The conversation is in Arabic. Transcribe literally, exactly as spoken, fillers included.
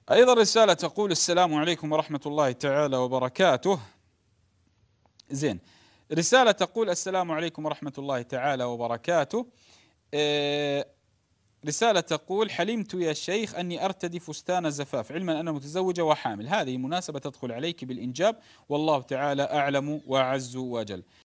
أيضا رسالة تقول: السلام عليكم ورحمة الله تعالى وبركاته. زين. رسالة تقول: السلام عليكم ورحمة الله تعالى وبركاته. آه، رسالة تقول: حلمت يا شيخ أني أرتدي فستان زفاف، علما أنا متزوجة وحامل، هذه مناسبة تدخل عليك بالإنجاب، والله تعالى أعلم وأعز وأجل.